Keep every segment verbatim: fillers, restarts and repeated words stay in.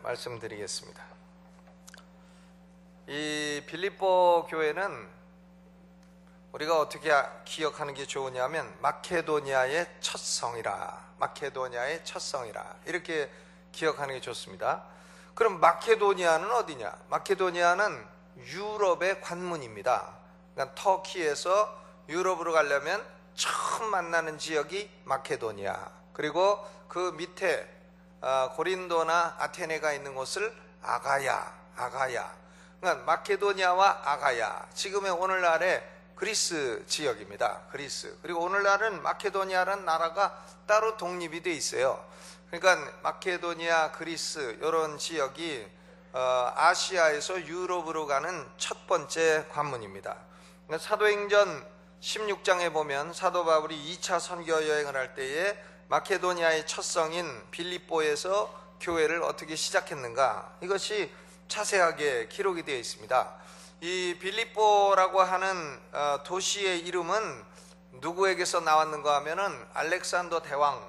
말씀드리겠습니다. 이 빌립보 교회는 우리가 어떻게 기억하는 게 좋으냐면 마케도니아의 첫 성이라, 마케도니아의 첫 성이라 이렇게 기억하는 게 좋습니다. 그럼 마케도니아는 어디냐? 마케도니아는 유럽의 관문입니다. 그러니까 터키에서 유럽으로 가려면 처음 만나는 지역이 마케도니아, 그리고 그 밑에 고린도나 아테네가 있는 곳을 아가야, 아가야. 그러니까 마케도니아와 아가야, 지금의 오늘날의 그리스 지역입니다. 그리스. 그리고 오늘날은 마케도니아라는 나라가 따로 독립이 돼 있어요. 그러니까 마케도니아, 그리스 이런 지역이 아시아에서 유럽으로 가는 첫 번째 관문입니다. 그러니까 사도행전 십육 장에 보면 사도 바울이 이 차 선교 여행을 할 때에 마케도니아의 첫 성인 빌립보에서 교회를 어떻게 시작했는가, 이것이 자세하게 기록이 되어 있습니다. 이 빌립보라고 하는 도시의 이름은 누구에게서 나왔는가 하면은 알렉산더 대왕,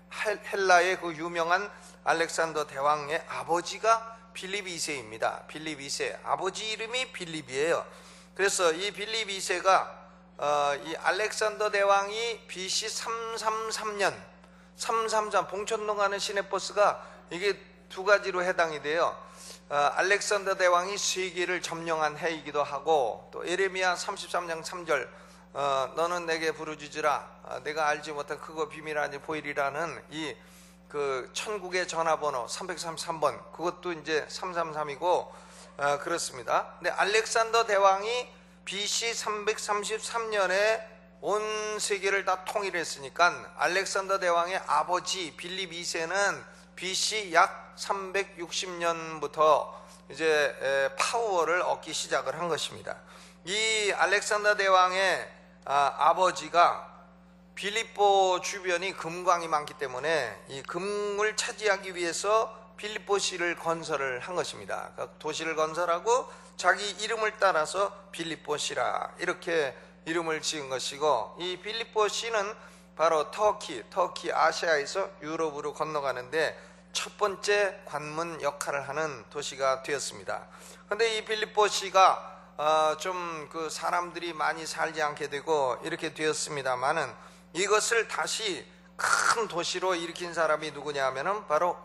헬라의 그 유명한 알렉산더 대왕의 아버지가 빌립 이 세입니다. 빌립 이 세, 아버지 이름이 빌립이에요. 그래서 이 빌립 이 세가 어, 이 알렉산더 대왕이 비씨 삼백삼십삼 년, 삼백삼십삼 봉천동 가는 시내버스가 이게 두 가지로 해당이 돼요. 어, 알렉산더 대왕이 세계를 점령한 해이기도 하고, 또 에레미야 삼십삼 장 삼 절 어, 너는 내게 부르짖으라, 어, 내가 알지 못한 크고 비밀하니 보이리라는 이 그 천국의 전화번호 삼백삼십삼 번, 그것도 이제 삼백삼십삼이고 어, 그렇습니다. 근데 알렉산더 대왕이 비씨 삼백삼십삼 년에 온 세계를 다 통일했으니까 알렉산더 대왕의 아버지 빌립 이 세는 비씨 약 삼백육십 년부터 이제 파워를 얻기 시작을 한 것입니다. 이 알렉산더 대왕의 아버지가 빌립보 주변이 금광이 많기 때문에 이 금을 차지하기 위해서 빌립보시를 건설을 한 것입니다. 도시를 건설하고 자기 이름을 따라서 빌립보시라 이렇게 이름을 지은 것이고, 이 빌립보시는 바로 터키, 터키 아시아에서 유럽으로 건너가는데 첫 번째 관문 역할을 하는 도시가 되었습니다. 그런데 이 빌립보시가 어, 좀 그 사람들이 많이 살지 않게 되고 이렇게 되었습니다만은, 이것을 다시 큰 도시로 일으킨 사람이 누구냐 하면은 바로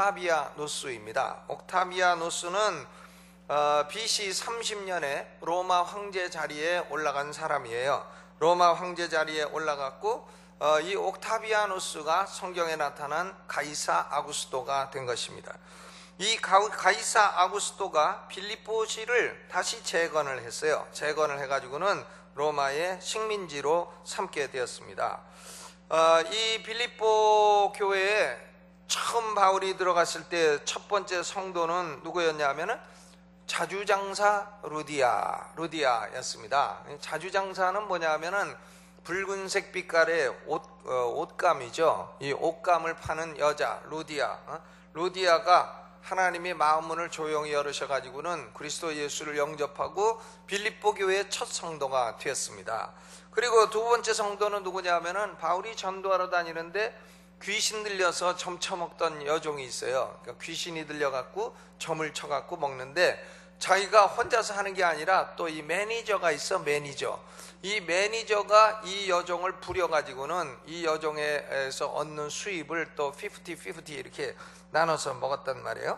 옥타비아누스입니다. 옥타비아누스는 어, 비씨 삼십 년에 로마 황제 자리에 올라간 사람이에요. 로마 황제 자리에 올라갔고 어, 이 옥타비아누스가 성경에 나타난 가이사 아구스토가 된 것입니다. 이 가이사 아구스토가 빌립보시를 다시 재건을 했어요. 재건을 해가지고는 로마의 식민지로 삼게 되었습니다. 어, 이 빌립보 교회에 처음 바울이 들어갔을 때 첫 번째 성도는 누구였냐 하면은 자주장사 루디아, 루디아였습니다. 자주장사는 뭐냐 하면은 붉은색 빛깔의 옷, 어, 옷감이죠. 이 옷감을 파는 여자, 루디아. 어? 루디아가 하나님이 마음 문을 조용히 열으셔가지고는 그리스도 예수를 영접하고 빌립보 교회의 첫 성도가 되었습니다. 그리고 두 번째 성도는 누구냐 하면은 바울이 전도하러 다니는데 귀신 들려서 점 처먹던 여종이 있어요. 그러니까 귀신이 들려갖고 점을 쳐갖고 먹는데 자기가 혼자서 하는 게 아니라 또 이 매니저가 있어, 매니저. 이 매니저가 이 여종을 부려가지고는 이 여종에서 얻는 수입을 또 오십 오십 이렇게 나눠서 먹었단 말이에요.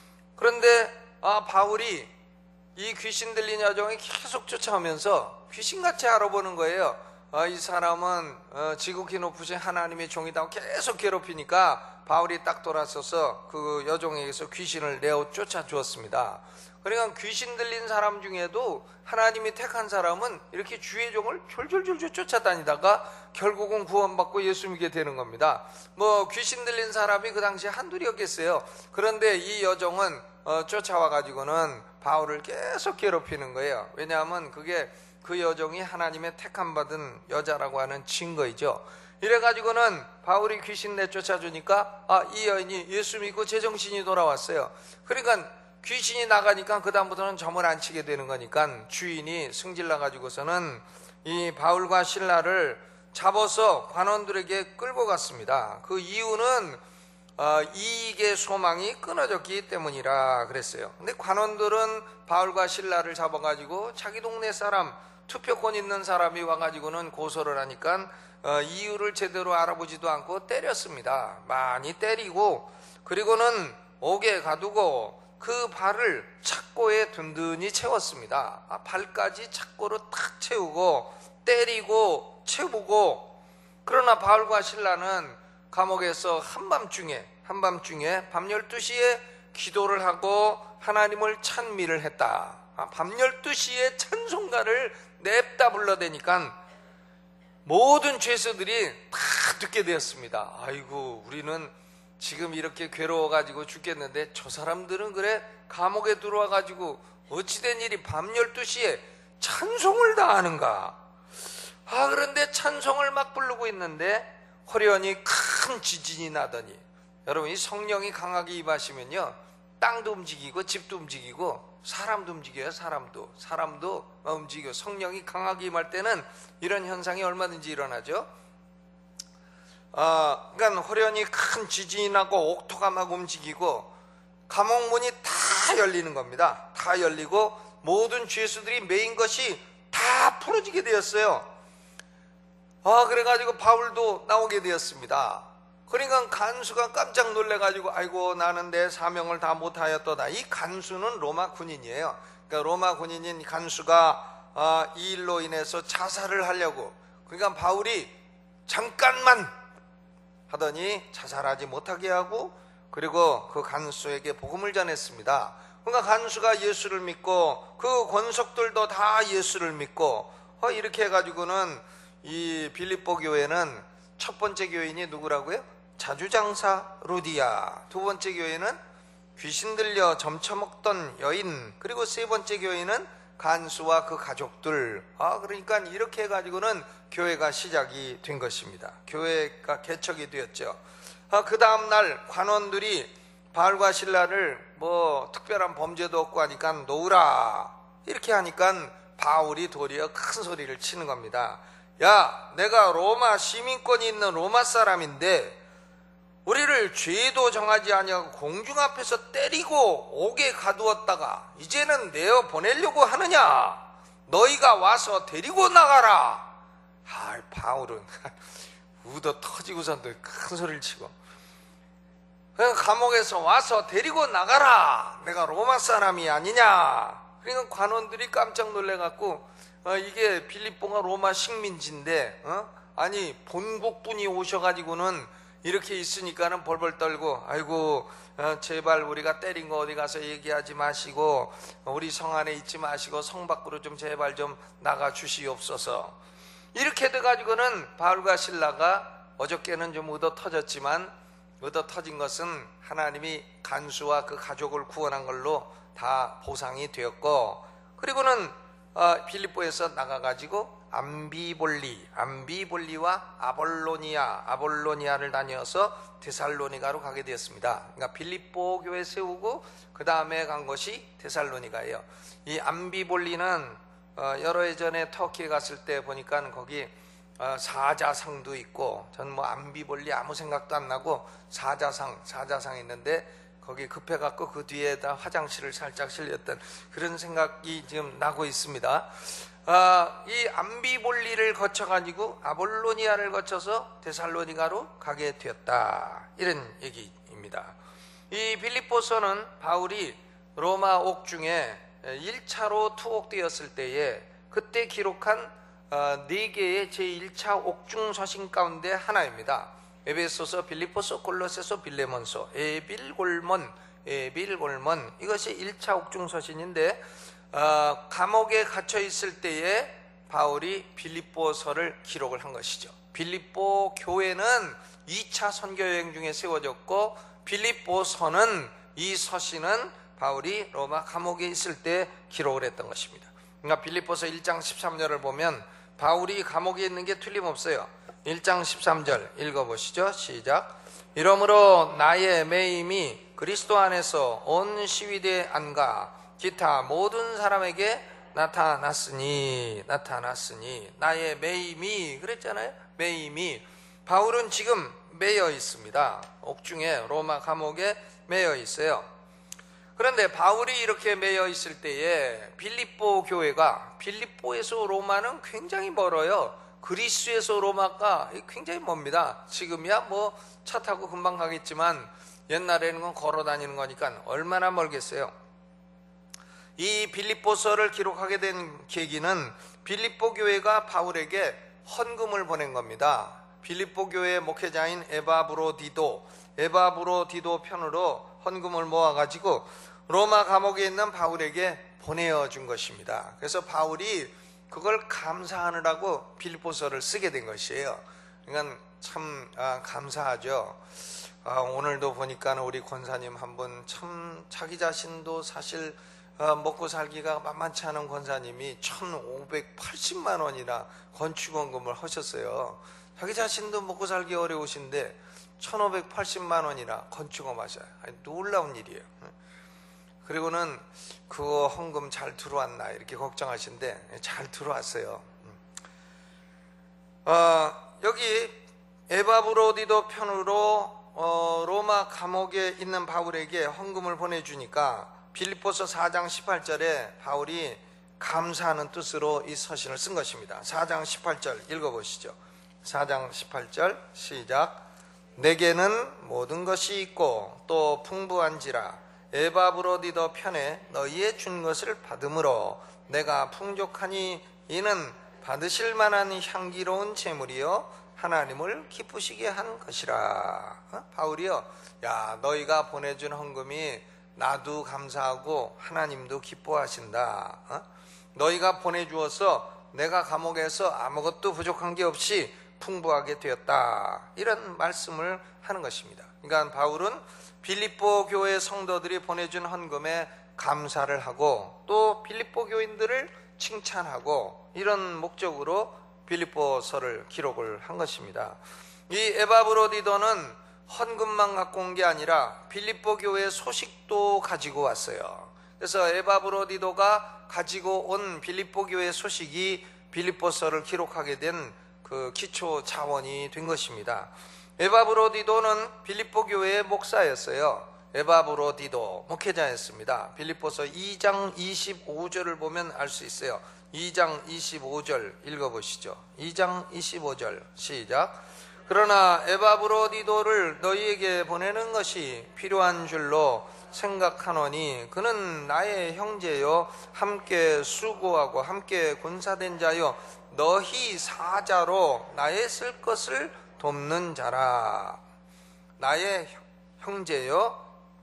그런데 아, 바울이 이 귀신 들린 여종이 계속 쫓아오면서 귀신같이 알아보는 거예요. 아, 이 사람은 어, 지극히 높으신 하나님의 종이다 계속 괴롭히니까 바울이 딱 돌아서서 그 여종에게서 귀신을 내어 쫓아주었습니다. 그러니까 귀신 들린 사람 중에도 하나님이 택한 사람은 이렇게 주의 종을 졸졸졸졸 쫓아다니다가 결국은 구원받고 예수 믿게 되는 겁니다. 뭐 귀신 들린 사람이 그 당시에 한둘이었겠어요. 그런데 이 여종은 어, 쫓아와 가지고는 바울을 계속 괴롭히는 거예요. 왜냐하면 그게 그 여종이 하나님의 택함 받은 여자라고 하는 증거이죠. 이래가지고는 바울이 귀신 내쫓아주니까 아, 이 여인이 예수 믿고 제정신이 돌아왔어요. 그러니까 귀신이 나가니까 그 다음부터는 점을 안 치게 되는 거니까 주인이 승질나 가지고서는 이 바울과 실라를 잡아서 관원들에게 끌고 갔습니다. 그 이유는 어, 이익의 소망이 끊어졌기 때문이라 그랬어요. 근데 관원들은 바울과 실라를 잡아가지고 자기 동네 사람, 투표권 있는 사람이 와가지고는 고소를 하니까 어, 이유를 제대로 알아보지도 않고 때렸습니다. 많이 때리고, 그리고는 옥에 가두고 그 발을 착고에 든든히 채웠습니다. 아, 발까지 착고로 탁 채우고 때리고 채우고. 그러나 바울과 실라는 감옥에서 한밤중에 한밤중에 밤 열두 시에 기도를 하고 하나님을 찬미를 했다. 아, 밤 열두 시에 찬송가를 냅다 불러대니까 모든 죄수들이 다 듣게 되었습니다. 아이고, 우리는 지금 이렇게 괴로워가지고 죽겠는데 저 사람들은 그래 감옥에 들어와가지고 어찌된 일이 밤 열두 시에 찬송을 다 하는가. 아, 그런데 찬송을 막 부르고 있는데 호련히 큰 지진이 나더니, 여러분, 이 성령이 강하게 임하시면요, 땅도 움직이고 집도 움직이고 사람도 움직여요. 사람도 사람도 움직여. 성령이 강하게 임할 때는 이런 현상이 얼마든지 일어나죠. 어, 그러니까 호련히 큰 지진이 나고 옥토가 막 움직이고 감옥문이 다 열리는 겁니다. 다 열리고 모든 죄수들이 메인 것이 다 풀어지게 되었어요. 아, 그래가지고 바울도 나오게 되었습니다. 그러니까 간수가 깜짝 놀래가지고 아이고, 나는 내 사명을 다 못하였도다. 이 간수는 로마 군인이에요. 그러니까 로마 군인인 간수가 어, 이 일로 인해서 자살을 하려고, 그러니까 바울이 잠깐만 하더니 자살하지 못하게 하고, 그리고 그 간수에게 복음을 전했습니다. 그러니까 간수가 예수를 믿고 그 권속들도 다 예수를 믿고, 어, 이렇게 해가지고는 이 빌립보 교회는 첫 번째 교인이 누구라고요? 자주장사 루디아. 두 번째 교인은 귀신 들려 점쳐먹던 여인. 그리고 세 번째 교인은 간수와 그 가족들. 아, 그러니까 이렇게 해가지고는 교회가 시작이 된 것입니다. 교회가 개척이 되었죠. 아, 그 다음날 관원들이 바울과 실라를 뭐 특별한 범죄도 없고 하니까 놓으라 이렇게 하니까 바울이 도리어 큰 소리를 치는 겁니다. 야, 내가 로마 시민권이 있는 로마 사람인데 우리를 죄도 정하지 아니하고 공중 앞에서 때리고 옥에 가두었다가 이제는 내어 보내려고 하느냐? 너희가 와서 데리고 나가라. 아, 바울은 우더 터지고선도 큰 소리를 치고, 감옥에서 와서 데리고 나가라. 내가 로마 사람이 아니냐. 그러니까 관원들이 깜짝 놀래갖고, 어, 이게 빌립보가 로마 식민지인데, 어? 아니 본국분이 오셔가지고는 이렇게 있으니까는 벌벌 떨고, 아이고, 어, 제발 우리가 때린 거 어디 가서 얘기하지 마시고 우리 성 안에 있지 마시고 성 밖으로 좀 제발 좀 나가 주시옵소서. 이렇게 돼가지고는 바울과 실라가 어저께는 좀 얻어 터졌지만 얻어 터진 것은 하나님이 간수와 그 가족을 구원한 걸로 다 보상이 되었고, 그리고는 어, 빌립보에서 나가가지고 암비볼리, 암비볼리와 아볼로니아, 아볼로니아를 다녀서 데살로니가로 가게 되었습니다. 그러니까 빌립보 교회 세우고 그 다음에 간 것이 데살로니가예요. 이 암비볼리는 어, 여러 해 전에 터키에 갔을 때 보니까 거기 어, 사자상도 있고, 전 뭐 암비볼리 아무 생각도 안 나고 사자상, 사자상 있는데 거기 급해갖고 그 뒤에다 화장실을 살짝 실렸던 그런 생각이 지금 나고 있습니다. 아, 이 암비볼리를 거쳐가지고 아볼로니아를 거쳐서 데살로니가로 가게 되었다, 이런 얘기입니다. 이 빌립보서는 바울이 로마 옥중에 일 차로 투옥되었을 때에 그때 기록한 네 개의 제일 차 옥중 서신 가운데 하나입니다. 에베소서, 빌립보서, 골로새서, 빌레몬서, 에빌골몬, 에빌골몬, 이것이 일 차 옥중 서신인데, 어, 감옥에 갇혀 있을 때에 바울이 빌립보서를 기록을 한 것이죠. 빌립보 교회는 이 차 선교 여행 중에 세워졌고, 빌립보서는, 이 서신은 바울이 로마 감옥에 있을 때 기록을 했던 것입니다. 그러니까 빌립보서 일 장 십삼 절을 보면 바울이 감옥에 있는 게 틀림없어요. 일 장 십삼 절 읽어보시죠. 시작. 이러므로 나의 매임이 그리스도 안에서 온 시위대 안과 기타 모든 사람에게 나타났으니, 나타났으니, 나의 매임이, 그랬잖아요. 매임이, 바울은 지금 매여 있습니다. 옥중에 로마 감옥에 매여 있어요. 그런데 바울이 이렇게 매여 있을 때에 빌립보 교회가, 빌립보에서 로마는 굉장히 멀어요. 그리스에서 로마가 굉장히 멉니다. 지금이야 뭐 차 타고 금방 가겠지만 옛날에는 건 걸어 다니는 거니까 얼마나 멀겠어요. 이 빌립보서를 기록하게 된 계기는 빌립보 교회가 바울에게 헌금을 보낸 겁니다. 빌립보 교회의 목회자인 에바브로디도, 에바브로디도 편으로 헌금을 모아가지고 로마 감옥에 있는 바울에게 보내준 것입니다. 그래서 바울이 그걸 감사하느라고 빌립보서를 쓰게 된 것이에요. 그러니까 참 아, 감사하죠. 아, 오늘도 보니까 우리 권사님 한 분 참 자기 자신도 사실 아, 먹고 살기가 만만치 않은 권사님이 천오백팔십만 원이나 건축원금을 하셨어요. 자기 자신도 먹고 살기 어려우신데 천오백팔십만 원이나 건축원 하셔요. 아니, 놀라운 일이에요. 그리고는 그 헌금 잘 들어왔나 이렇게 걱정하신데 잘 들어왔어요. 어, 여기 에바브로디도 편으로 어, 로마 감옥에 있는 바울에게 헌금을 보내주니까 빌립보서 사 장 십팔 절에 바울이 감사하는 뜻으로 이 서신을 쓴 것입니다. 사 장 십팔 절 읽어보시죠. 사 장 십팔 절 시작. 내게는 모든 것이 있고 또 풍부한지라 에바브로디도 편에 너희의 준 것을 받음으로 내가 풍족하니 이는 받으실 만한 향기로운 제물이요 하나님을 기쁘시게 한 것이라. 어? 바울이요, 야 너희가 보내준 헌금이 나도 감사하고 하나님도 기뻐하신다. 어? 너희가 보내주어서 내가 감옥에서 아무것도 부족한 게 없이 풍부하게 되었다. 이런 말씀을 하는 것입니다. 그러니까 바울은 빌립보 교회 성도들이 보내준 헌금에 감사를 하고 또 빌립보 교인들을 칭찬하고 이런 목적으로 빌립보서를 기록을 한 것입니다. 이 에바브로디도는 헌금만 갖고 온 게 아니라 빌립보 교회의 소식도 가지고 왔어요. 그래서 에바브로디도가 가지고 온 빌립보 교회의 소식이 빌립보서를 기록하게 된 그 기초 자원이 된 것입니다. 에바브로디도는 빌립보 교회의 목사였어요. 에바브로디도 목회자였습니다. 빌립보서 이 장 이십오 절을 보면 알 수 있어요. 이 장 이십오 절 읽어보시죠. 이 장 이십오 절 시작. 그러나 에바브로디도를 너희에게 보내는 것이 필요한 줄로 생각하노니 그는 나의 형제요 함께 수고하고 함께 군사된 자요 너희 사자로 나의 쓸 것을 돕는 자라. 나의 형제요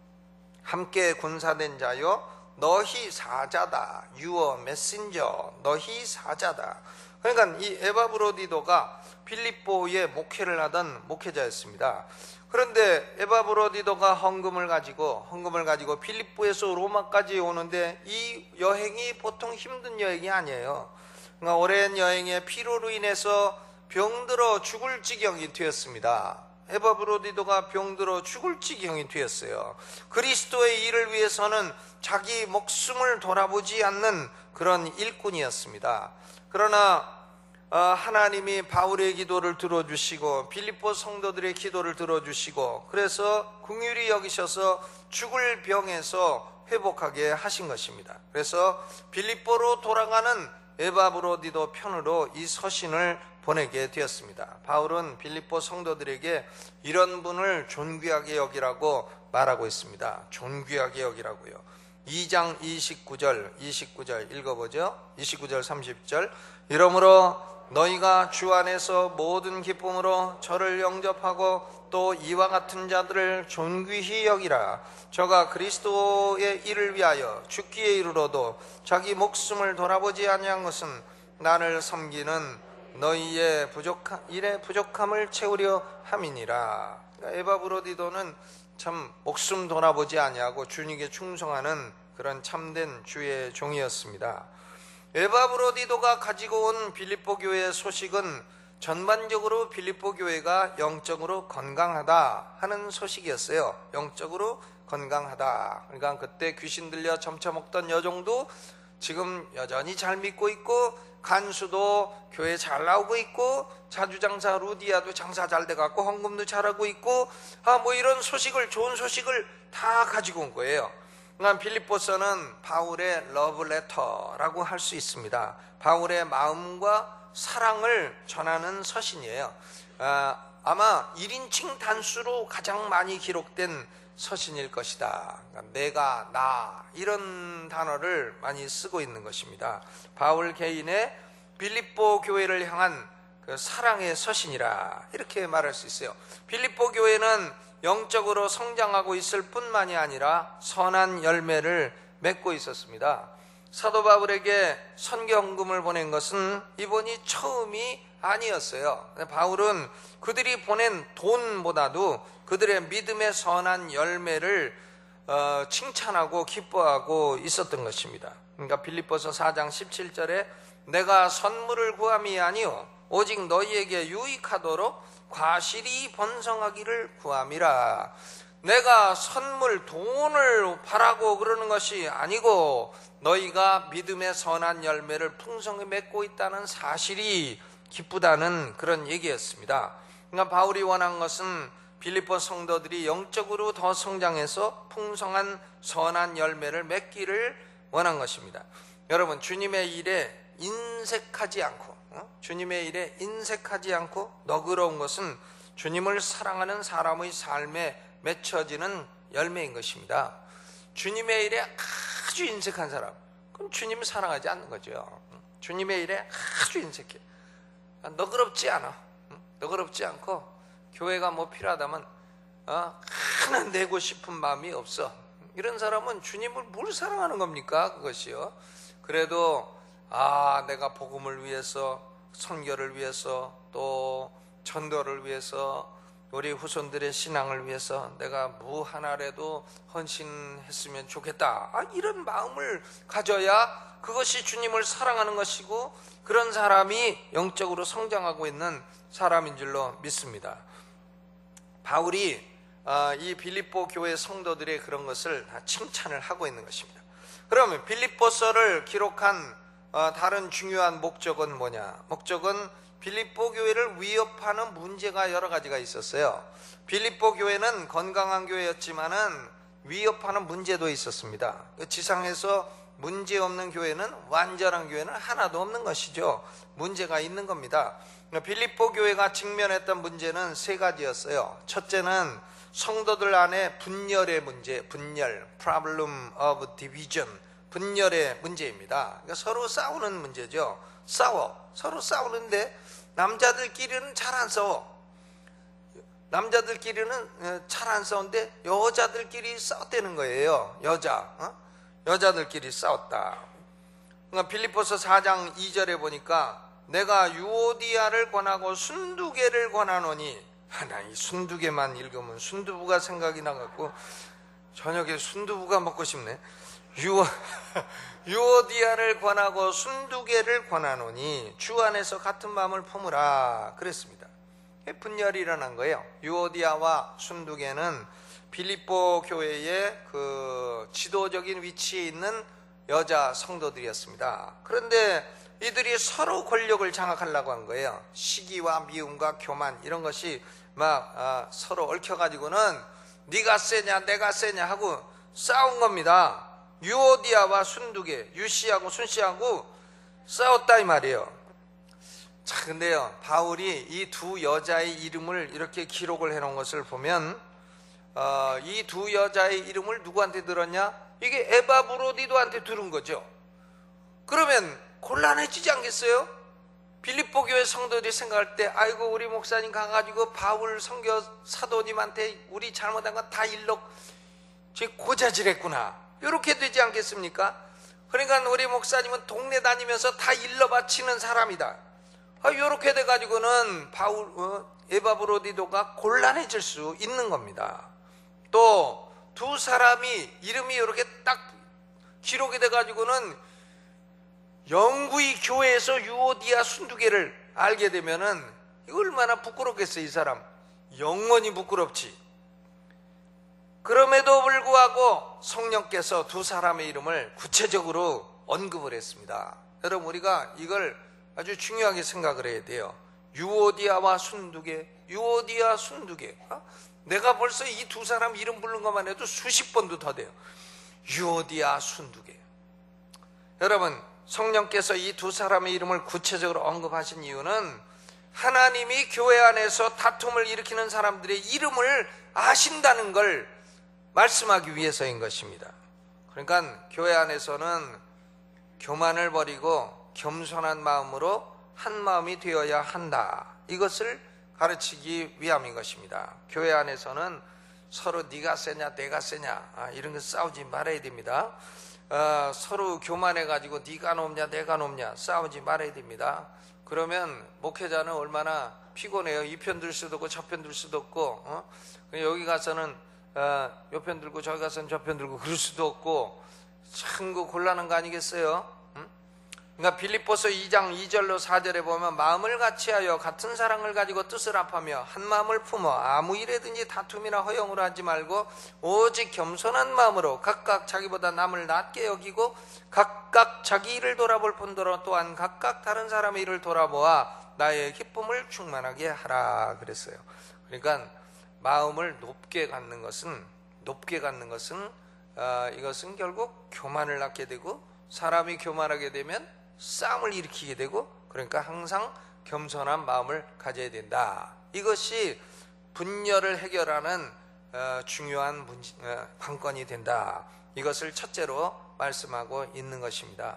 함께 군사된 자요 너희 사자다. 유어 메신저 너희 사자다. 그러니까 이 에바브로디도가 빌립보에 목회를 하던 목회자였습니다. 그런데 에바브로디도가 헌금을 가지고 헌금을 가지고 빌립보에서 로마까지 오는데 이 여행이 보통 힘든 여행이 아니에요. 그러니까 오랜 여행의 피로로 인해서 병들어 죽을 지경이 되었습니다. 에바브로디도가 병들어 죽을 지경이 되었어요. 그리스도의 일을 위해서는 자기 목숨을 돌아보지 않는 그런 일꾼이었습니다. 그러나 하나님이 바울의 기도를 들어주시고 빌립보 성도들의 기도를 들어주시고 그래서 긍휼히 여기셔서 죽을 병에서 회복하게 하신 것입니다. 그래서 빌립보로 돌아가는 에바브로디도 편으로 이 서신을 보내게 되었습니다. 바울은 빌립보 성도들에게 이런 분을 존귀하게 여기라고 말하고 있습니다. 존귀하게 여기라고요. 이 장 이십구 절 이십구 절 읽어보죠. 이십구 절 삼십 절. 이러므로 너희가 주 안에서 모든 기쁨으로 저를 영접하고 또 이와 같은 자들을 존귀히 여기라. 저가 그리스도의 일을 위하여 죽기에 이르러도 자기 목숨을 돌아보지 아니한 것은 나를 섬기는 너희의 부족함, 일의 부족함을 채우려 함이니라. 그러니까 에바브로디도는 참 목숨 돌아보지 아니하고 주님께 충성하는 그런 참된 주의 종이었습니다. 에바브로디도가 가지고 온 빌립보 교회의 소식은 전반적으로 빌립보 교회가 영적으로 건강하다 하는 소식이었어요. 영적으로 건강하다. 그러니까 그때 귀신 들려 점쳐 먹던 여종도 지금 여전히 잘 믿고 있고, 간수도 교회 잘 나오고 있고, 자주장사 루디아도 장사 잘 돼갖고 헌금도 잘하고 있고, 아 뭐 이런 소식을, 좋은 소식을 다 가지고 온 거예요. 그러니까 빌립보서는 바울의 러브레터라고 할 수 있습니다. 바울의 마음과 사랑을 전하는 서신이에요. 아, 아마 일 인칭 단수로 가장 많이 기록된 서신일 것이다. 그러니까 내가, 나 이런 단어를 많이 쓰고 있는 것입니다. 바울 개인의 빌립보 교회를 향한 그 사랑의 서신이라 이렇게 말할 수 있어요. 빌립보 교회는 영적으로 성장하고 있을 뿐만이 아니라 선한 열매를 맺고 있었습니다. 사도 바울에게 선교헌금을 보낸 것은 이번이 처음이 아니었어요. 바울은 그들이 보낸 돈보다도 그들의 믿음의 선한 열매를 어, 칭찬하고 기뻐하고 있었던 것입니다. 그러니까 빌립보서 사 장 십칠 절에 내가 선물을 구함이 아니요 오직 너희에게 유익하도록 과실이 번성하기를 구함이라. 내가 선물, 돈을 바라고 그러는 것이 아니고 너희가 믿음의 선한 열매를 풍성히 맺고 있다는 사실이 기쁘다는 그런 얘기였습니다. 그러니까 바울이 원한 것은 빌립보 성도들이 영적으로 더 성장해서 풍성한 선한 열매를 맺기를 원한 것입니다. 여러분, 주님의 일에 인색하지 않고 어? 주님의 일에 인색하지 않고 너그러운 것은 주님을 사랑하는 사람의 삶에 맺혀지는 열매인 것입니다. 주님의 일에 아주 인색한 사람, 그럼 주님을 사랑하지 않는 거죠. 주님의 일에 아주 인색해, 너그럽지 않아, 너그럽지 않고 교회가 뭐 필요하다면 어, 하나 내고 싶은 마음이 없어. 이런 사람은 주님을 뭘 사랑하는 겁니까? 그것이요. 그래도 아 내가 복음을 위해서, 선교를 위해서, 또 전도를 위해서, 우리 후손들의 신앙을 위해서 내가 무 하나라도 헌신했으면 좋겠다, 아, 이런 마음을 가져야 그것이 주님을 사랑하는 것이고 그런 사람이 영적으로 성장하고 있는 사람인 줄로 믿습니다. 바울이 이 빌립보 교회 성도들의 그런 것을 다 칭찬을 하고 있는 것입니다. 그러면 빌립보서를 기록한 다른 중요한 목적은 뭐냐? 목적은 빌립보 교회를 위협하는 문제가 여러 가지가 있었어요. 빌립보 교회는 건강한 교회였지만은 위협하는 문제도 있었습니다. 지상에서 문제 없는 교회는, 완전한 교회는 하나도 없는 것이죠. 문제가 있는 겁니다. 빌립보 교회가 직면했던 문제는 세 가지였어요. 첫째는 성도들 안에 분열의 문제, 분열, problem of division, 분열의 문제입니다. 그러니까 서로 싸우는 문제죠. 싸워, 서로 싸우는데 남자들끼리는 잘 안 싸워. 남자들끼리는 잘 안 싸우는데 여자들끼리 싸웠다는 거예요. 여자, 어? 여자들끼리 싸웠다. 그러니까 빌립보서 사 장 이 절에 보니까 내가 유오디아를 권하고 순두개를 권하노니, 나 이 순두개만 읽으면 순두부가 생각이 나갖고 저녁에 순두부가 먹고 싶네. 유오, 유오디아를 권하고 순두개를 권하노니 주 안에서 같은 마음을 품으라 그랬습니다. 분열이 일어난 거예요. 유오디아와 순두개는 빌립보 교회의 그 지도적인 위치에 있는 여자 성도들이었습니다. 그런데 이들이 서로 권력을 장악하려고 한 거예요. 시기와 미움과 교만 이런 것이 막 아, 서로 얽혀가지고는 네가 세냐 내가 세냐 하고 싸운 겁니다. 유오디아와 순두개, 유씨하고 순씨하고 싸웠다 이 말이에요. 자, 근데요, 바울이 이 두 여자의 이름을 이렇게 기록을 해놓은 것을 보면 어, 이 두 여자의 이름을 누구한테 들었냐? 이게 에바브로디도한테 들은 거죠. 그러면 곤란해지지 않겠어요? 빌립보 교회 성도들이 생각할 때 아이고 우리 목사님 가가지고 바울 선교 사도님한테 우리 잘못한 건 다 일러 고자질했구나, 이렇게 되지 않겠습니까? 그러니까 우리 목사님은 동네 다니면서 다 일러 바치는 사람이다, 아, 이렇게 돼가지고는 바울 어, 에바브로디도가 곤란해질 수 있는 겁니다. 또 두 사람이 이름이 이렇게 딱 기록이 돼가지고는 영구히 교회에서 유오디아 순두개를 알게 되면은 이거 얼마나 부끄럽겠어요. 이 사람 영원히 부끄럽지. 그럼에도 불구하고 성령께서 두 사람의 이름을 구체적으로 언급을 했습니다. 여러분, 우리가 이걸 아주 중요하게 생각을 해야 돼요. 유오디아와 순두개, 유오디아 순두개. 어? 내가 벌써 이 두 사람 이름 부른 것만 해도 수십 번도 더 돼요. 유오디아 순두개. 여러분, 성령께서 이 두 사람의 이름을 구체적으로 언급하신 이유는 하나님이 교회 안에서 다툼을 일으키는 사람들의 이름을 아신다는 걸 말씀하기 위해서인 것입니다. 그러니까 교회 안에서는 교만을 버리고 겸손한 마음으로 한 마음이 되어야 한다. 이것을 가르치기 위함인 것입니다. 교회 안에서는 서로 네가 세냐 내가 세냐 아, 이런 거 싸우지 말아야 됩니다. 어, 서로 교만해가지고 네가 높냐 내가 높냐 싸우지 말아야 됩니다. 그러면 목회자는 얼마나 피곤해요. 이 편 들 수도 없고 저 편 들 수도 없고 어? 여기 가서는 어, 요 편 들고 저기 가서는 저 편 들고 그럴 수도 없고 참 그 곤란한 거 아니겠어요? 그러니까 빌립보서 이 장 이 절로 사 절에 보면 마음을 같이하여 같은 사랑을 가지고 뜻을 합하며 한 마음을 품어 아무 일에든지 다툼이나 허영으로 하지 말고 오직 겸손한 마음으로 각각 자기보다 남을 낮게 여기고 각각 자기 일을 돌아볼 뿐더러 또한 각각 다른 사람의 일을 돌아보아 나의 기쁨을 충만하게 하라 그랬어요. 그러니까 마음을 높게 갖는 것은 높게 갖는 것은 어, 이것은 결국 교만을 낳게 되고 사람이 교만하게 되면 싸움을 일으키게 되고 그러니까 항상 겸손한 마음을 가져야 된다. 이것이 분열을 해결하는 어, 중요한 문, 어, 관건이 된다. 이것을 첫째로 말씀하고 있는 것입니다.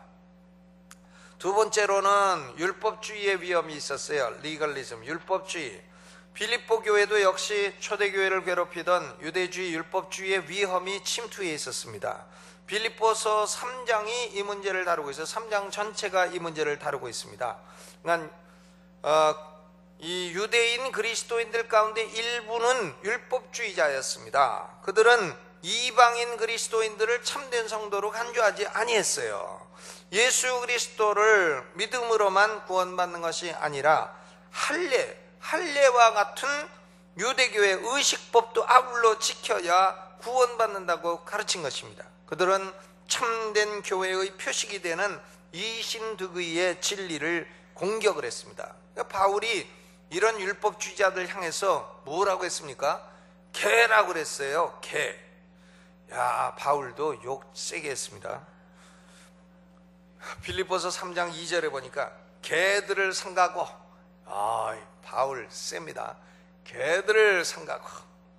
두 번째로는 율법주의의 위험이 있었어요. 리걸리즘, 율법주의. 빌립보 교회도 역시 초대교회를 괴롭히던 유대주의 율법주의의 위험이 침투해 있었습니다. 빌립보서 삼 장이 이 문제를 다루고 있어요. 삼 장 전체가 이 문제를 다루고 있습니다. 그러니까 어, 이 유대인 그리스도인들 가운데 일부는 율법주의자였습니다. 그들은 이방인 그리스도인들을 참된 성도로 간주하지 아니했어요. 예수 그리스도를 믿음으로만 구원받는 것이 아니라 할례, 할례와 같은 유대교의 의식법도 아울러 지켜야 구원받는다고 가르친 것입니다. 그들은 참된 교회의 표식이 되는 이신득의의 진리를 공격을 했습니다. 그러니까 바울이 이런 율법주의자들 향해서 뭐라고 했습니까? 개라고 그랬어요. 개. 야, 바울도 욕 세게 했습니다. 빌립보서 삼 장 이 절에 보니까 개들을 삼가고, 아, 바울 셉니다. 개들을 삼가고.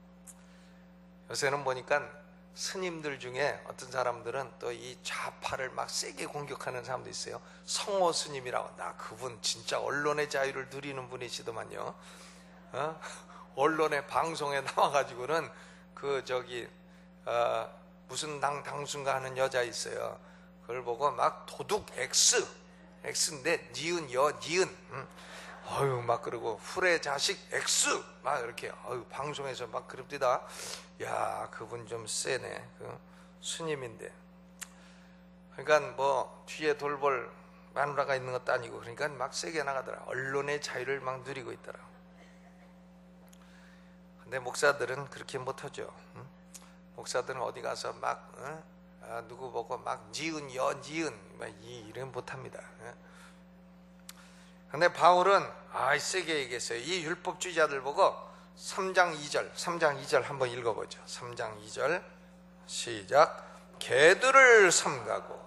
요새는 보니까 스님들 중에 어떤 사람들은 또 이 좌파를 막 세게 공격하는 사람도 있어요. 성호 스님이라고. 나 그분 진짜 언론의 자유를 누리는 분이시더만요. 어? 언론의 방송에 나와가지고는 그 저기 어, 무슨 당 당순가 하는 여자 있어요. 그걸 보고 막 도둑 X X인데 니은 여 니은 응. 어휴 막 그러고 후레 자식 X 막 이렇게 어휴 방송에서 막 그럽디다. 야, 그분 좀 세네. 그 스님인데. 그러니까 뭐 뒤에 돌볼 마누라가 있는 것도 아니고 그러니까 막 세게 나가더라. 언론의 자유를 막 누리고 있더라. 근데 목사들은 그렇게 못하죠. 응? 목사들은 어디 가서 막 어? 아, 누구 보고 막 니은 여 니은 막 이 이름 못합니다. 어? 근데 바울은 아 세게 얘기했어요. 이 율법주의자들 보고 삼 장 이 절 삼 장 이 절 한번 읽어보죠. 삼 장 이 절 시작. 개들을 삼가고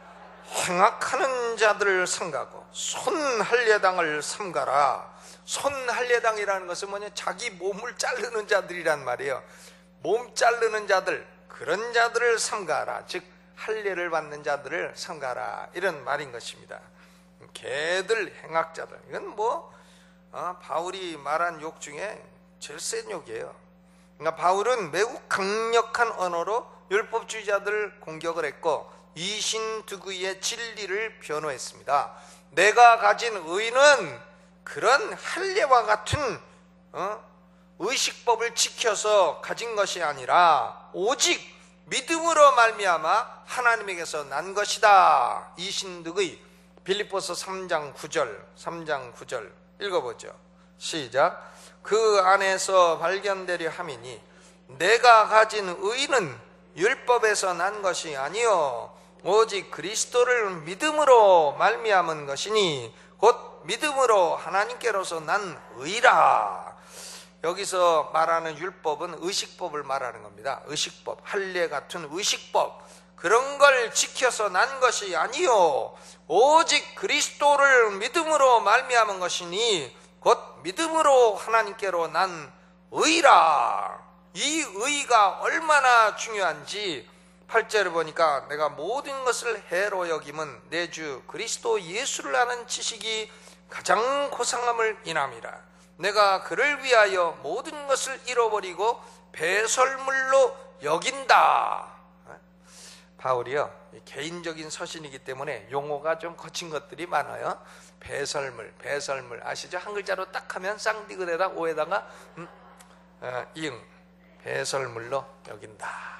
행악하는 자들을 삼가고 손할례당을 삼가라. 손할례당이라는 것은 뭐냐? 자기 몸을 자르는 자들이란 말이에요. 몸 자르는 자들, 그런 자들을 삼가라. 즉 할례를 받는 자들을 삼가라. 이런 말인 것입니다. 개들, 행악자들. 이건 뭐 어, 바울이 말한 욕 중에 제일 센 욕이에요. 그러니까 바울은 매우 강력한 언어로 율법주의자들을 공격을 했고 이신득의의 진리를 변호했습니다. 내가 가진 의는 그런 할례와 같은 어, 의식법을 지켜서 가진 것이 아니라 오직 믿음으로 말미암아 하나님에게서 난 것이다. 이신득의. 빌립보서 삼 장 구 절 삼 장 구 절 읽어보죠. 시작. 그 안에서 발견되려 함이니 내가 가진 의는 율법에서 난 것이 아니요 오직 그리스도를 믿음으로 말미암은 것이니 곧 믿음으로 하나님께로서 난 의라. 여기서 말하는 율법은 의식법을 말하는 겁니다. 의식법, 할례 같은 의식법, 그런 걸 지켜서 난 것이 아니요 오직 그리스도를 믿음으로 말미암은 것이니 곧 믿음으로 하나님께로 난 의라. 이 의가 얼마나 중요한지 팔 절을 보니까 내가 모든 것을 해로 여김은 내 주 그리스도 예수를 아는 지식이 가장 고상함을 인함이라. 내가 그를 위하여 모든 것을 잃어버리고 배설물로 여긴다. 바울이요, 개인적인 서신이기 때문에 용어가 좀 거친 것들이 많아요. 배설물, 배설물 아시죠? 한 글자로 딱 하면 쌍디귿에다 오에다가 음, 어, 이응, 배설물로 여긴다.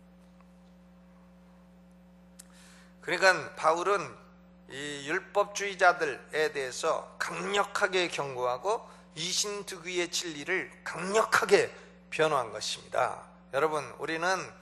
그러니까 바울은 이 율법주의자들에 대해서 강력하게 경고하고 이신득의의 진리를 강력하게 변호한 것입니다. 여러분, 우리는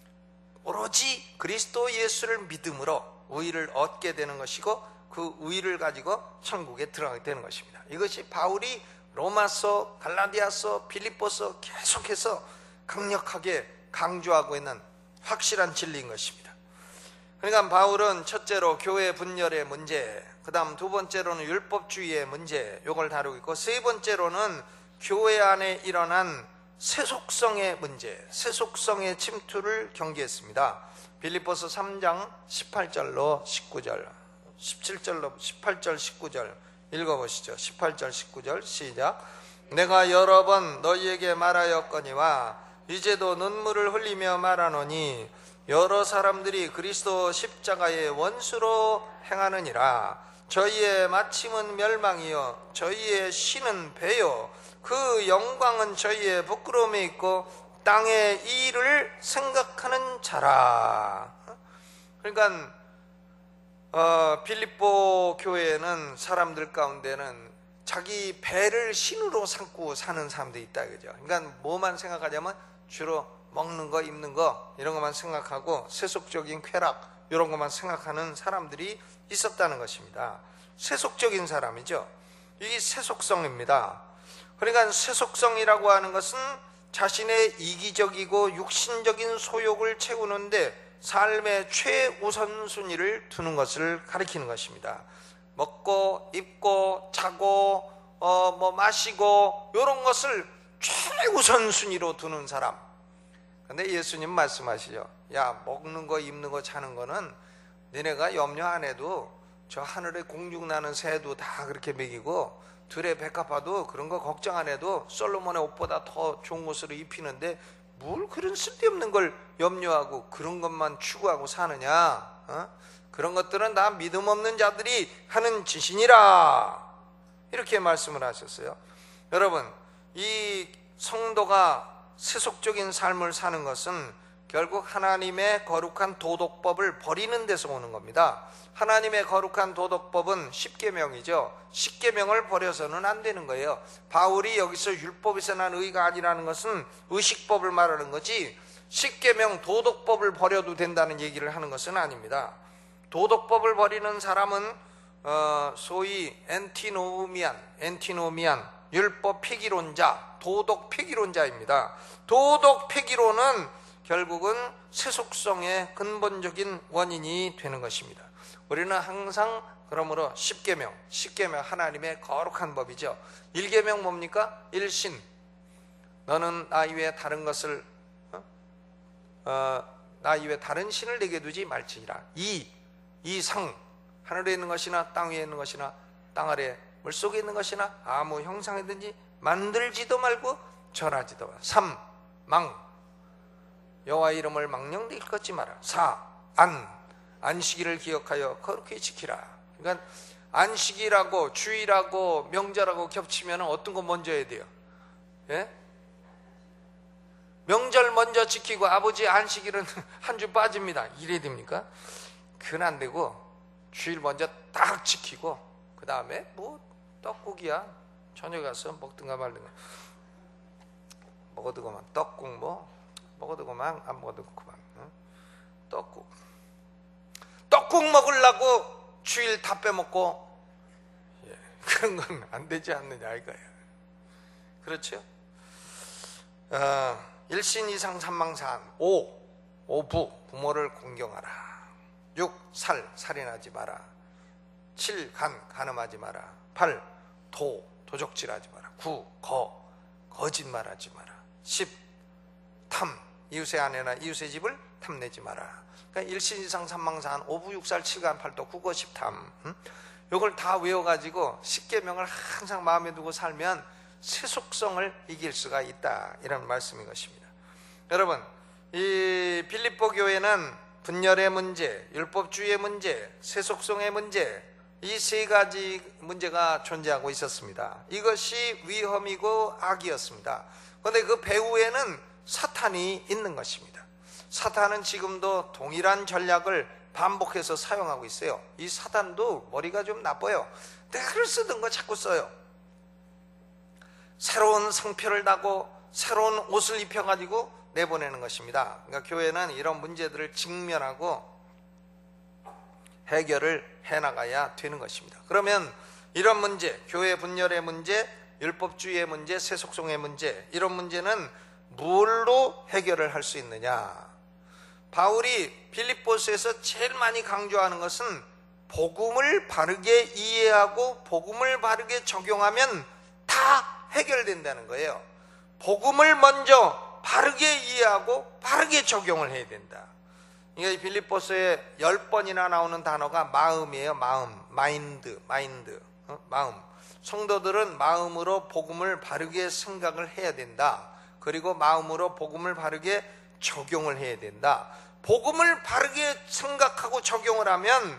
오로지 그리스도 예수를 믿음으로 의를 얻게 되는 것이고 그 의를 가지고 천국에 들어가게 되는 것입니다. 이것이 바울이 로마서, 갈라디아서, 빌립보서 계속해서 강력하게 강조하고 있는 확실한 진리인 것입니다. 그러니까 바울은 첫째로 교회 분열의 문제, 그 다음 두 번째로는 율법주의의 문제, 이걸 다루고 있고, 세 번째로는 교회 안에 일어난 세속성의 문제, 세속성의 침투를 경계했습니다. 빌립보서 삼 장 십팔 절로 십구 절, 십칠 절로 십팔 절 십구 절 읽어보시죠. 십팔 절 십구 절 시작. 내가 여러 번 너희에게 말하였거니와 이제도 눈물을 흘리며 말하노니 여러 사람들이 그리스도 십자가의 원수로 행하느니라. 저희의 마침은 멸망이요 저희의 신은 배요 그 영광은 저희의 부끄러움에 있고 땅의 일을 생각하는 자라. 그러니까 어, 빌립보 교회에는 사람들 가운데는 자기 배를 신으로 삼고 사는 사람들이 있다, 그죠? 그러니까 뭐만 생각하냐면 주로 먹는 거, 입는 거 이런 것만 생각하고 세속적인 쾌락 이런 것만 생각하는 사람들이 있었다는 것입니다. 세속적인 사람이죠. 이게 세속성입니다. 그러니까 세속성이라고 하는 것은 자신의 이기적이고 육신적인 소욕을 채우는데 삶의 최우선순위를 두는 것을 가리키는 것입니다. 먹고 입고 자고 어, 뭐 마시고 이런 것을 최우선순위로 두는 사람. 근데 예수님 말씀하시죠. 야, 먹는 거 입는 거 자는 거는 너네가 염려 안 해도 저 하늘에 공중 나는 새도 다 그렇게 먹이고 들의 백합화도 그런 거 걱정 안 해도 솔로몬의 옷보다 더 좋은 옷을 입히는데 뭘 그런 쓸데없는 걸 염려하고 그런 것만 추구하고 사느냐. 어? 그런 것들은 다 믿음 없는 자들이 하는 짓이니라. 이렇게 말씀을 하셨어요. 여러분, 이 성도가 세속적인 삶을 사는 것은 결국 하나님의 거룩한 도덕법을 버리는 데서 오는 겁니다. 하나님의 거룩한 도덕법은 십계명이죠. 십계명을 버려서는 안 되는 거예요. 바울이 여기서 율법에서 난 의가 아니라는 것은 의식법을 말하는 거지 십계명 도덕법을 버려도 된다는 얘기를 하는 것은 아닙니다. 도덕법을 버리는 사람은 어, 소위 엔티노미안, 엔티노미안, 율법 폐기론자, 도덕 폐기론자입니다. 도덕 폐기론은 결국은 세속성의 근본적인 원인이 되는 것입니다. 우리는 항상 그러므로 십계명, 십계명 하나님의 거룩한 법이죠. 일계명 뭡니까? 일신. 너는 나 이외에 다른 것을 어? 어, 나 이외에 다른 신을 내게 두지 말지니라. 이, 이상, 하늘에 있는 것이나 땅 위에 있는 것이나 땅 아래 물속에 있는 것이나 아무 형상이든지 만들지도 말고 절하지도 마라. 삼, 망, 여호와 이름을 망령되이 걷지 마라. 사, 안, 안식일을 기억하여 거룩히 지키라. 그러니까 안식일하고 주일하고 명절하고 겹치면 어떤 거 먼저 해야 돼요? 예? 명절 먼저 지키고 아버지 안식일은 한 주 빠집니다. 이래야 됩니까? 그건 안 되고 주일 먼저 딱 지키고 그 다음에 뭐 떡국이야 저녁 가서 먹든가 말든가 먹어도 그만 떡국 뭐 먹어도 그만 안 먹어도 그만 응? 떡국 떡국 먹으려고 주일 다 빼먹고, 예, 그런 건 안 되지 않느냐 이거예요. 그렇죠? 어, 일신 이상 삼망사한. 오, 오부, 부모를 공경하라. 육, 살, 살인하지 마라. 칠, 간, 간음하지 마라. 팔, 도, 도적질하지 마라. 구, 거, 거짓말하지 마라. 십, 탐, 이웃의 아내나 이웃의 집을 탐내지 마라. 그러니까 일신 이상 삼망사한 오부, 육살, 칠간, 팔도, 구거, 십탐. 음? 이걸 다 외워가지고 십계명을 항상 마음에 두고 살면 세속성을 이길 수가 있다, 이런 말씀인 것입니다. 여러분, 이 빌립보 교회는 분열의 문제, 율법주의의 문제, 세속성의 문제, 이 세 가지 문제가 존재하고 있었습니다. 이것이 위험이고 악이었습니다. 그런데 그 배후에는 사탄이 있는 것입니다. 사탄은 지금도 동일한 전략을 반복해서 사용하고 있어요. 이 사탄도 머리가 좀 나빠요. 내가 글 쓰던 거 자꾸 써요. 새로운 상표를 나고 새로운 옷을 입혀가지고 내보내는 것입니다. 그러니까 교회는 이런 문제들을 직면하고 해결을 해나가야 되는 것입니다. 그러면 이런 문제, 교회 분열의 문제, 율법주의의 문제, 세속성의 문제, 이런 문제는 뭘로 해결을 할 수 있느냐? 바울이 빌립보서에서 제일 많이 강조하는 것은 복음을 바르게 이해하고 복음을 바르게 적용하면 다 해결된다는 거예요. 복음을 먼저 바르게 이해하고 바르게 적용을 해야 된다. 이게 빌립보서에 열 번이나 나오는 단어가 마음이에요. 마음, 마인드, 마인드, 어? 마음. 성도들은 마음으로 복음을 바르게 생각을 해야 된다. 그리고 마음으로 복음을 바르게 적용을 해야 된다. 복음을 바르게 생각하고 적용을 하면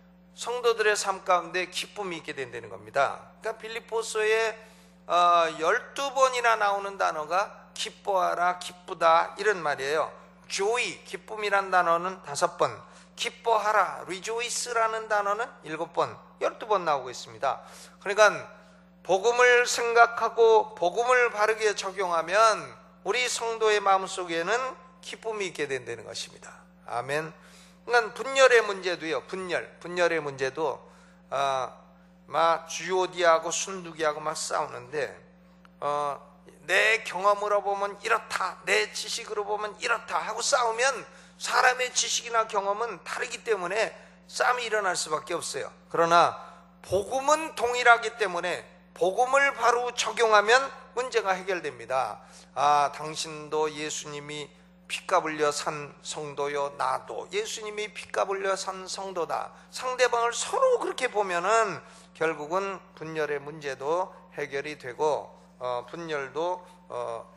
성도들의 삶 가운데 기쁨이 있게 된다는 겁니다. 그러니까 빌립보서에 어, 열두 번이나 나오는 단어가 기뻐하라, 기쁘다, 이런 말이에요. joy, 기쁨이란 단어는 다섯 번, 기뻐하라, rejoice라는 단어는 일곱 번, 열두 번 나오고 있습니다. 그러니까 복음을 생각하고 복음을 바르게 적용하면 우리 성도의 마음속에는 기쁨이 있게 된다는 것입니다. 아멘. 그러니까 분열의 문제도요. 분열, 분열의 문제도 어, 막 주요디하고 순두기하고 막 싸우는데 어, 내 경험으로 보면 이렇다, 내 지식으로 보면 이렇다 하고 싸우면 사람의 지식이나 경험은 다르기 때문에 싸움이 일어날 수밖에 없어요. 그러나 복음은 동일하기 때문에 복음을 바로 적용하면 문제가 해결됩니다. 아, 당신도 예수님이 피값 흘려 산 성도요, 나도 예수님이 피값 흘려 산 성도다. 상대방을 서로 그렇게 보면은 결국은 분열의 문제도 해결이 되고 어, 분열도 어,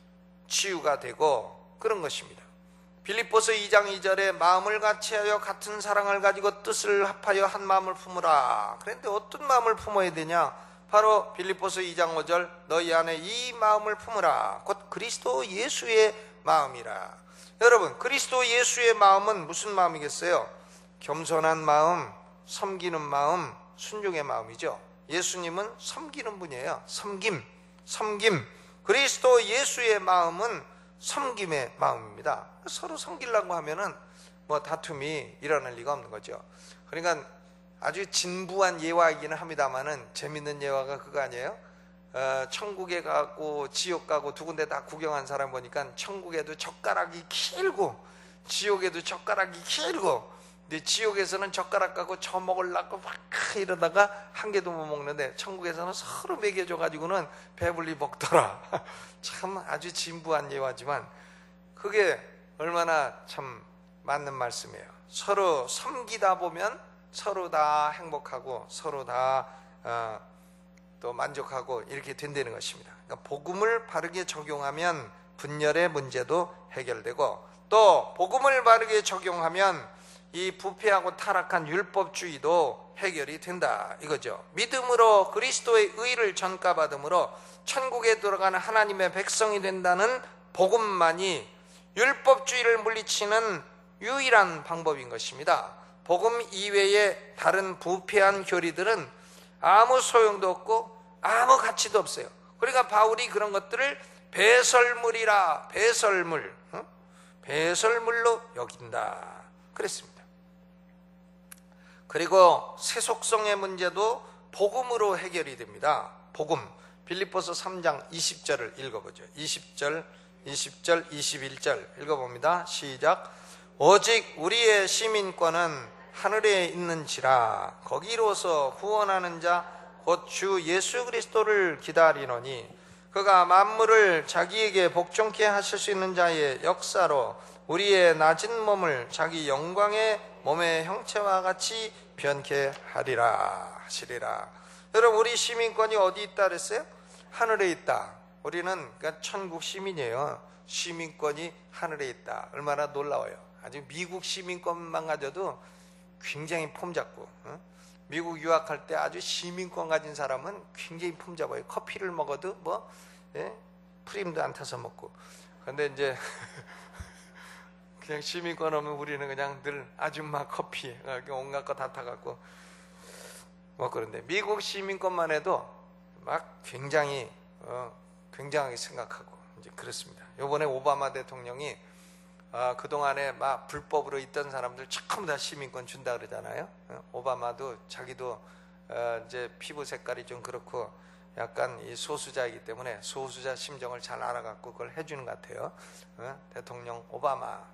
치유가 되고 그런 것입니다. 빌립보서 이 장 이 절에 마음을 같이하여 같은 사랑을 가지고 뜻을 합하여 한 마음을 품으라. 그런데 어떤 마음을 품어야 되냐? 바로 빌립보서 이 장 오 절, 너희 안에 이 마음을 품으라. 곧 그리스도 예수의 마음이라. 여러분, 그리스도 예수의 마음은 무슨 마음이겠어요? 겸손한 마음, 섬기는 마음, 순종의 마음이죠. 예수님은 섬기는 분이에요. 섬김, 섬김. 그리스도 예수의 마음은 섬김의 마음입니다. 서로 섬기려고 하면은 뭐 다툼이 일어날 리가 없는 거죠. 그러니까 아주 진부한 예화이기는 합니다만은 재밌는 예화가 그거 아니에요? 어, 천국에 가고 지옥 가고 두 군데 다 구경한 사람 보니까 천국에도 젓가락이 길고 지옥에도 젓가락이 길고, 근데 지옥에서는 젓가락 갖고 저 먹으려고 막 이러다가 한 개도 못 먹는데 천국에서는 서로 먹여줘 가지고는 배불리 먹더라. 참 아주 진부한 예화지만 그게 얼마나 참 맞는 말씀이에요. 서로 섬기다 보면 서로 다 행복하고 서로 다 어, 또 만족하고 이렇게 된다는 것입니다. 그러니까 복음을 바르게 적용하면 분열의 문제도 해결되고, 또 복음을 바르게 적용하면 이 부패하고 타락한 율법주의도 해결이 된다 이거죠. 믿음으로 그리스도의 의를 전가받음으로 천국에 들어가는 하나님의 백성이 된다는 복음만이 율법주의를 물리치는 유일한 방법인 것입니다. 복음 이외의 다른 부패한 교리들은 아무 소용도 없고 아무 가치도 없어요. 그러니까 바울이 그런 것들을 배설물이라, 배설물, 어? 배설물로 여긴다 그랬습니다. 그리고 세속성의 문제도 복음으로 해결이 됩니다. 복음. 빌립보서 삼 장 이십 절을 읽어보죠. 이십 절, 이십 절, 이십일 절 읽어봅니다. 시작. 오직 우리의 시민권은 하늘에 있는지라 거기로서 후원하는 자 곧 주 예수 그리스도를 기다리노니 그가 만물을 자기에게 복종케 하실 수 있는 자의 역사로 우리의 낮은 몸을 자기 영광의 몸의 형체와 같이 변케 하리라 하시리라. 여러분, 우리 시민권이 어디 있다 그랬어요? 하늘에 있다. 우리는 그러니까 천국 시민이에요. 시민권이 하늘에 있다. 얼마나 놀라워요. 아주 미국 시민권만 가져도 굉장히 폼잡고, 어? 미국 유학할 때 아주 시민권 가진 사람은 굉장히 폼잡아요. 커피를 먹어도 뭐 예? 프림도 안 타서 먹고. 그런데 이제 그냥 시민권 오면 우리는 그냥 늘 아줌마 커피 온갖 거 다 타갖고 뭐 그런데 미국 시민권만 해도 막 굉장히 어, 굉장하게 생각하고 이제 그렇습니다. 이번에 오바마 대통령이 아, 그동안에 막 불법으로 있던 사람들 전부 다 시민권 준다 그러잖아요. 어? 오바마도 자기도 어, 이제 피부 색깔이 좀 그렇고 약간 이 소수자이기 때문에 소수자 심정을 잘 알아갖고 그걸 해주는 것 같아요. 어? 대통령 오바마.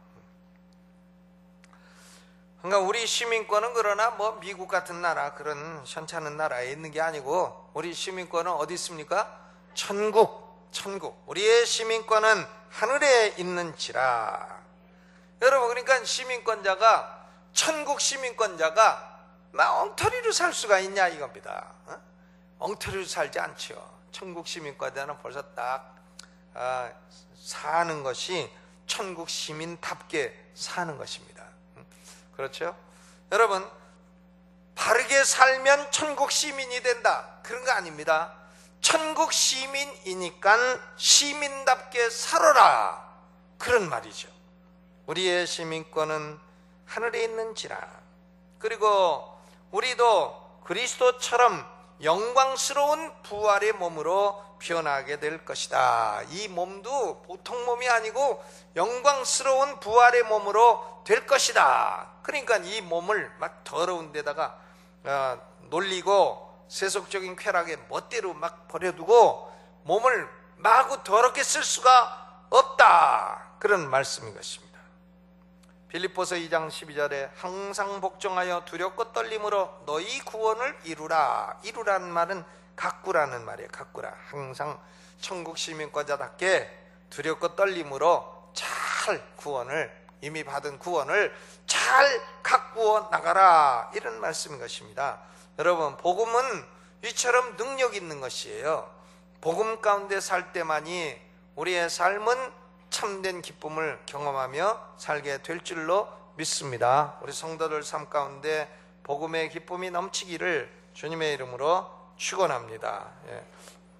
그러니까 우리 시민권은 그러나 뭐 미국 같은 나라 그런 현찮은 나라에 있는 게 아니고 우리 시민권은 어디 있습니까? 천국, 천국. 우리의 시민권은 하늘에 있는지라. 여러분, 그러니까 시민권자가 천국 시민권자가 막 엉터리로 살 수가 있냐 이겁니다. 어? 엉터리로 살지 않죠. 천국 시민권자는 벌써 딱 아, 사는 것이 천국 시민답게 사는 것입니다. 그렇죠? 여러분, 바르게 살면 천국 시민이 된다 그런 거 아닙니다. 천국 시민이니까 시민답게 살아라 그런 말이죠. 우리의 시민권은 하늘에 있는지라. 그리고 우리도 그리스도처럼 영광스러운 부활의 몸으로 변하게 될 것이다. 이 몸도 보통 몸이 아니고 영광스러운 부활의 몸으로 될 것이다. 그러니까 이 몸을 막 더러운 데다가 어, 놀리고 세속적인 쾌락에 멋대로 막 버려두고 몸을 마구 더럽게 쓸 수가 없다. 그런 말씀인 것입니다. 빌립보서 이 장 십이 절에 항상 복종하여 두렵고 떨림으로 너희 구원을 이루라. 이루라는 말은 가꾸라는 말이에요. 가꾸라. 항상 천국 시민권자답게 두렵고 떨림으로 잘 구원을, 이미 받은 구원을 잘 가꾸어 나가라. 이런 말씀인 것입니다. 여러분, 복음은 이처럼 능력 있는 것이에요. 복음 가운데 살 때만이 우리의 삶은 참된 기쁨을 경험하며 살게 될 줄로 믿습니다. 우리 성도들 삶 가운데 복음의 기쁨이 넘치기를 주님의 이름으로 축원합니다. 예.